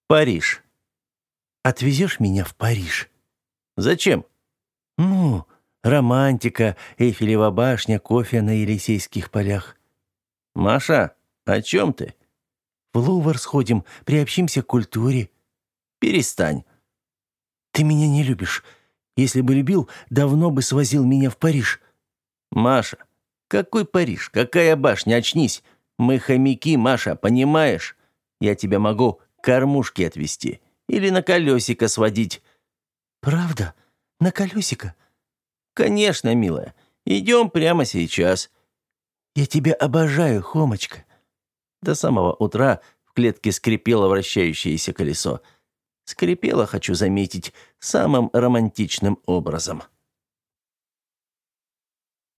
Париж. Отвезешь меня в Париж? Зачем? Ну, романтика, Эйфелева башня, кофе на Елисейских полях. Маша, о чем ты? В Лувр сходим, приобщимся к культуре. Перестань. Ты меня не любишь. Если бы любил, давно бы свозил меня в Париж. Маша, какой Париж? Какая башня? Очнись. Мы хомяки, Маша, понимаешь? Я тебя могу к кормушке отвезти. Или на колесико сводить. Правда? На колесико? Конечно, милая. Идем прямо сейчас. Я тебя обожаю, Хомочка. До самого утра в клетке скрипело вращающееся колесо. Скрипело, хочу заметить, самым романтичным образом.